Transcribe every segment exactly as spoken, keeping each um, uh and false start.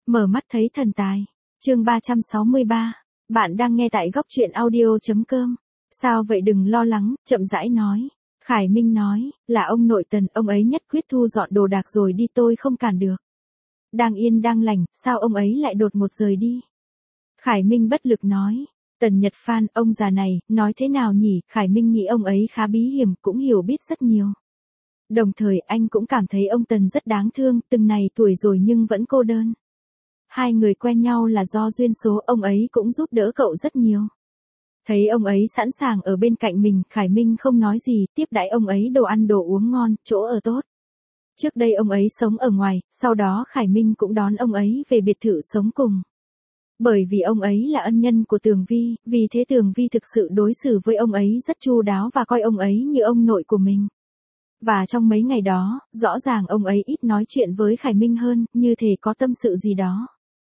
Mở mắt thấy thần tài. Chương ba trăm sáu mươi ba. Bạn đang nghe tại góc truyện audio.com. Sao vậy, đừng lo lắng, chậm rãi nói. Khải Minh nói, là ông nội Tần, ông ấy nhất quyết thu dọn đồ đạc rồi đi, tôi không cản được. Đang yên đang lành, sao ông ấy lại đột ngột rời đi? Khải Minh bất lực nói. Tần Nhật Phan, ông già này, nói thế nào nhỉ? Khải Minh nghĩ ông ấy khá bí hiểm, cũng hiểu biết rất nhiều. Đồng thời anh cũng cảm thấy ông Tần rất đáng thương, từng này tuổi rồi nhưng vẫn cô đơn. Hai người quen nhau là do duyên số, ông ấy cũng giúp đỡ cậu rất nhiều. Thấy ông ấy sẵn sàng ở bên cạnh mình, Khải Minh không nói gì, tiếp đãi ông ấy đồ ăn đồ uống ngon, chỗ ở tốt. Trước đây ông ấy sống ở ngoài, sau đó Khải Minh cũng đón ông ấy về biệt thự sống cùng. Bởi vì ông ấy là ân nhân của Tường Vi, vì thế Tường Vi thực sự đối xử với ông ấy rất chu đáo và coi ông ấy như ông nội của mình. Và trong mấy ngày đó, rõ ràng ông ấy ít nói chuyện với Khải Minh hơn, như thể có tâm sự gì đó.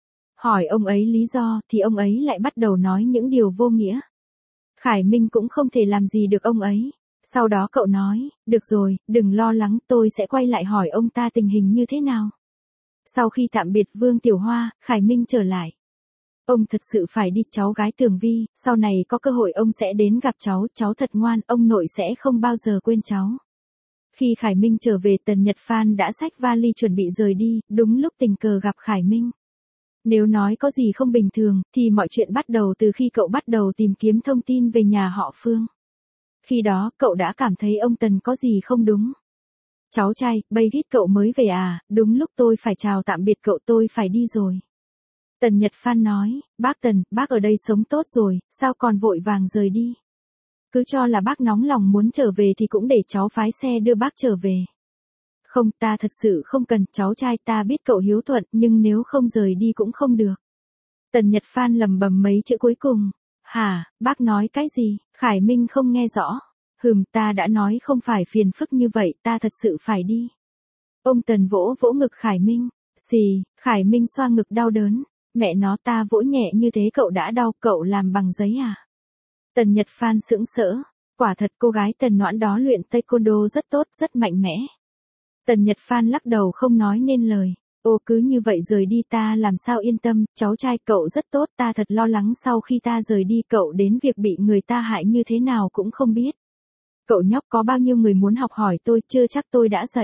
Hỏi ông ấy lý do, thì ông ấy lại bắt đầu nói những điều vô nghĩa. Khải Minh cũng không thể làm gì được ông ấy. Sau đó cậu nói, được rồi, đừng lo lắng, tôi sẽ quay lại hỏi ông ta tình hình như thế nào. Sau khi tạm biệt Vương Tiểu Hoa, Khải Minh trở lại. Ông thật sự phải đi, cháu gái Tường Vi, sau này có cơ hội ông sẽ đến gặp cháu, cháu thật ngoan, ông nội sẽ không bao giờ quên cháu. Khi Khải Minh trở về, Tần Nhật Phan đã xách vali chuẩn bị rời đi, đúng lúc tình cờ gặp Khải Minh. Nếu nói có gì không bình thường, thì mọi chuyện bắt đầu từ khi cậu bắt đầu tìm kiếm thông tin về nhà họ Phương. Khi đó, cậu đã cảm thấy ông Tần có gì không đúng. Cháu trai, bây gít cậu mới về à, đúng lúc tôi phải chào tạm biệt cậu, tôi phải đi rồi. Tần Nhật Phan nói, bác Tần, bác ở đây sống tốt rồi, sao còn vội vàng rời đi? Cứ cho là bác nóng lòng muốn trở về thì cũng để cháu phái xe đưa bác trở về. Không, ta thật sự không cần, cháu trai, ta biết cậu hiếu thuận, nhưng nếu không rời đi cũng không được. Tần Nhật Phan lầm bầm mấy chữ cuối cùng. Hả, bác nói cái gì? Khải Minh không nghe rõ. Hừm, ta đã nói không phải phiền phức như vậy, ta thật sự phải đi. Ông Tần vỗ vỗ ngực Khải Minh. Xì, Khải Minh xoa ngực đau đớn. Mẹ nó, ta vỗ nhẹ như thế cậu đã đau, cậu làm bằng giấy à? Tần Nhật Phan sững sỡ. Quả thật cô gái Tần Noãn đó luyện taekwondo rất tốt, rất mạnh mẽ. Tần Nhật Phan lắc đầu không nói nên lời. Ô, cứ như vậy rời đi ta làm sao yên tâm, cháu trai cậu rất tốt, ta thật lo lắng sau khi ta rời đi cậu đến việc bị người ta hại như thế nào cũng không biết. Cậu nhóc, có bao nhiêu người muốn học hỏi tôi, chưa chắc tôi đã dạy.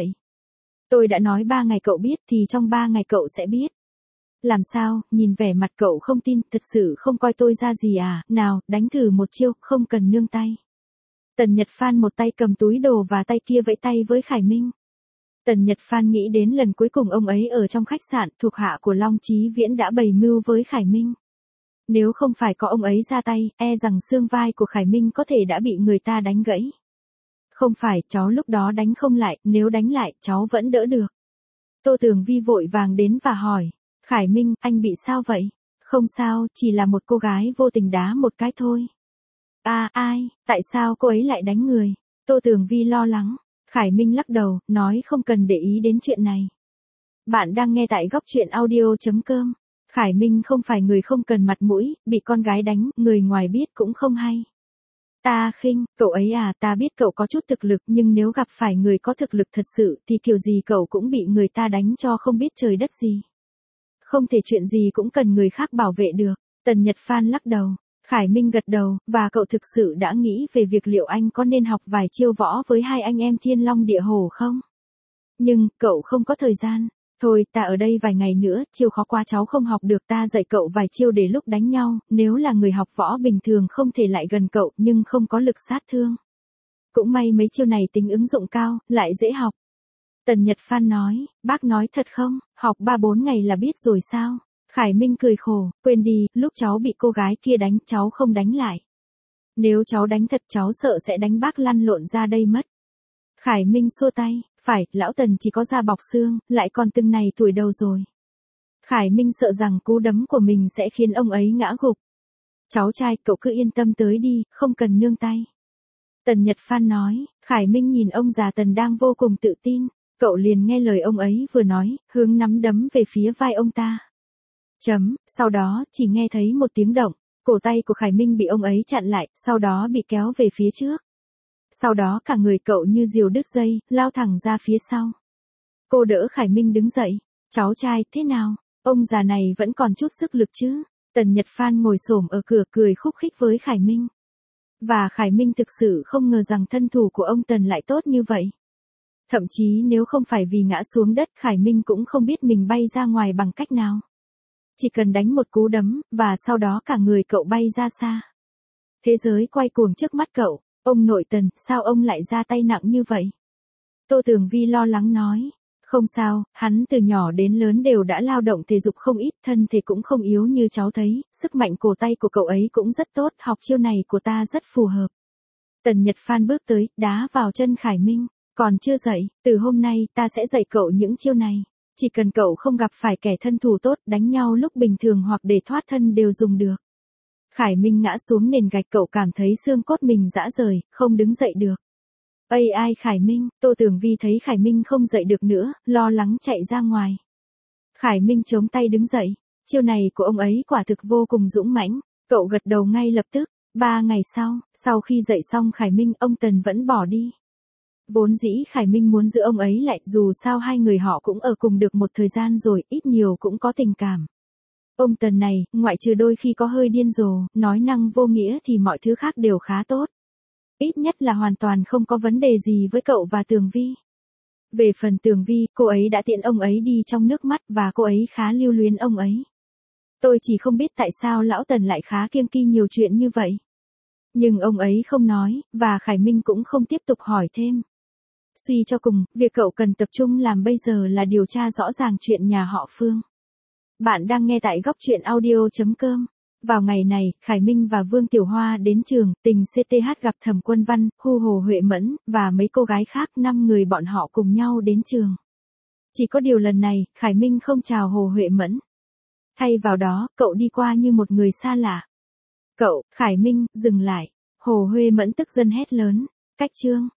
Tôi đã nói ba ngày cậu biết thì trong ba ngày cậu sẽ biết. Làm sao, nhìn vẻ mặt cậu không tin, thật sự không coi tôi ra gì à, nào, đánh thử một chiêu, không cần nương tay. Tần Nhật Phan một tay cầm túi đồ và tay kia vẫy tay với Khải Minh. Tần Nhật Phan nghĩ đến lần cuối cùng ông ấy ở trong khách sạn, thuộc hạ của Long Chí Viễn đã bày mưu với Khải Minh. Nếu không phải có ông ấy ra tay, e rằng xương vai của Khải Minh có thể đã bị người ta đánh gãy. Không phải, cháu lúc đó đánh không lại, nếu đánh lại, cháu vẫn đỡ được. Tô Tường Vi vội vàng đến và hỏi. Khải Minh, anh bị sao vậy? Không sao, chỉ là một cô gái vô tình đá một cái thôi. À, ai, tại sao cô ấy lại đánh người? Tô Tường Vi lo lắng. Khải Minh lắc đầu, nói không cần để ý đến chuyện này. Bạn đang nghe tại góc truyện audio.com. Khải Minh không phải người không cần mặt mũi, bị con gái đánh, người ngoài biết cũng không hay. Ta khinh, cậu ấy à, ta biết cậu có chút thực lực nhưng nếu gặp phải người có thực lực thật sự thì kiểu gì cậu cũng bị người ta đánh cho không biết trời đất gì. Không thể chuyện gì cũng cần người khác bảo vệ được. Tần Nhật Phan lắc đầu. Khải Minh gật đầu, và cậu thực sự đã nghĩ về việc liệu anh có nên học vài chiêu võ với hai anh em Thiên Long Địa Hổ không? Nhưng, cậu không có thời gian. Thôi, ta ở đây vài ngày nữa, chiêu khó quá cháu không học được, ta dạy cậu vài chiêu để lúc đánh nhau, nếu là người học võ bình thường không thể lại gần cậu, nhưng không có lực sát thương. Cũng may mấy chiêu này tính ứng dụng cao, lại dễ học. Tần Nhật Phan nói, bác nói thật không, học ba bốn ngày là biết rồi sao? Khải Minh cười khổ, quên đi, lúc cháu bị cô gái kia đánh, cháu không đánh lại. Nếu cháu đánh thật cháu sợ sẽ đánh bác lăn lộn ra đây mất. Khải Minh xua tay, phải, lão Tần chỉ có da bọc xương, lại còn từng này tuổi đầu rồi. Khải Minh sợ rằng cú đấm của mình sẽ khiến ông ấy ngã gục. Cháu trai, cậu cứ yên tâm tới đi, không cần nương tay. Tần Nhật Phan nói, Khải Minh nhìn ông già Tần đang vô cùng tự tin, cậu liền nghe lời ông ấy vừa nói, hướng nắm đấm về phía vai ông ta. Chấm, sau đó, chỉ nghe thấy một tiếng động, cổ tay của Khải Minh bị ông ấy chặn lại, sau đó bị kéo về phía trước. Sau đó cả người cậu như diều đứt dây, lao thẳng ra phía sau. Cô đỡ Khải Minh đứng dậy, cháu trai, thế nào? Ông già này vẫn còn chút sức lực chứ. Tần Nhật Phan ngồi xổm ở cửa cười khúc khích với Khải Minh. Và Khải Minh thực sự không ngờ rằng thân thủ của ông Tần lại tốt như vậy. Thậm chí nếu không phải vì ngã xuống đất, Khải Minh cũng không biết mình bay ra ngoài bằng cách nào. Chỉ cần đánh một cú đấm, và sau đó cả người cậu bay ra xa. Thế giới quay cuồng trước mắt cậu. Ông nội Tần, sao ông lại ra tay nặng như vậy? Tô Tường Vi lo lắng nói. Không sao, hắn từ nhỏ đến lớn đều đã lao động thể dục không ít, thân thể cũng không yếu như cháu thấy, sức mạnh cổ tay của cậu ấy cũng rất tốt, học chiêu này của ta rất phù hợp. Tần Nhật Phan bước tới, đá vào chân Khải Minh. Còn chưa dậy, từ hôm nay ta sẽ dạy cậu những chiêu này. Chỉ cần cậu không gặp phải kẻ thân thủ tốt, đánh nhau lúc bình thường hoặc để thoát thân đều dùng được. Khải Minh ngã xuống nền gạch, cậu cảm thấy xương cốt mình rã rời, không đứng dậy được. Ây ai Khải Minh, Tô Tường Vi thấy Khải Minh không dậy được nữa, lo lắng chạy ra ngoài. Khải Minh chống tay đứng dậy, chiêu này của ông ấy quả thực vô cùng dũng mãnh, cậu gật đầu ngay lập tức. Ba ngày sau, sau khi dậy xong Khải Minh, ông Tần vẫn bỏ đi. Vốn dĩ Khải Minh muốn giữ ông ấy lại, dù sao hai người họ cũng ở cùng được một thời gian rồi, ít nhiều cũng có tình cảm. Ông Tần này, ngoại trừ đôi khi có hơi điên rồ, nói năng vô nghĩa thì mọi thứ khác đều khá tốt. Ít nhất là hoàn toàn không có vấn đề gì với cậu và Tường Vi. Về phần Tường Vi, cô ấy đã tiện ông ấy đi trong nước mắt và cô ấy khá lưu luyến ông ấy. Tôi chỉ không biết tại sao lão Tần lại khá kiêng kỵ nhiều chuyện như vậy. Nhưng ông ấy không nói, và Khải Minh cũng không tiếp tục hỏi thêm. Suy cho cùng, việc cậu cần tập trung làm bây giờ là điều tra rõ ràng chuyện nhà họ Phương. Bạn đang nghe tại góc truyện audio chấm com. Vào ngày này, Khải Minh và Vương Tiểu Hoa đến trường, Tình xê tê hát gặp Thẩm Quân Văn, Hu Hồ Huệ Mẫn, và mấy cô gái khác, năm người bọn họ cùng nhau đến trường. Chỉ có điều lần này, Khải Minh không chào Hồ Huệ Mẫn. Thay vào đó, cậu đi qua như một người xa lạ. Cậu, Khải Minh, dừng lại. Hồ Huệ Mẫn tức giận hét lớn. Cách chương.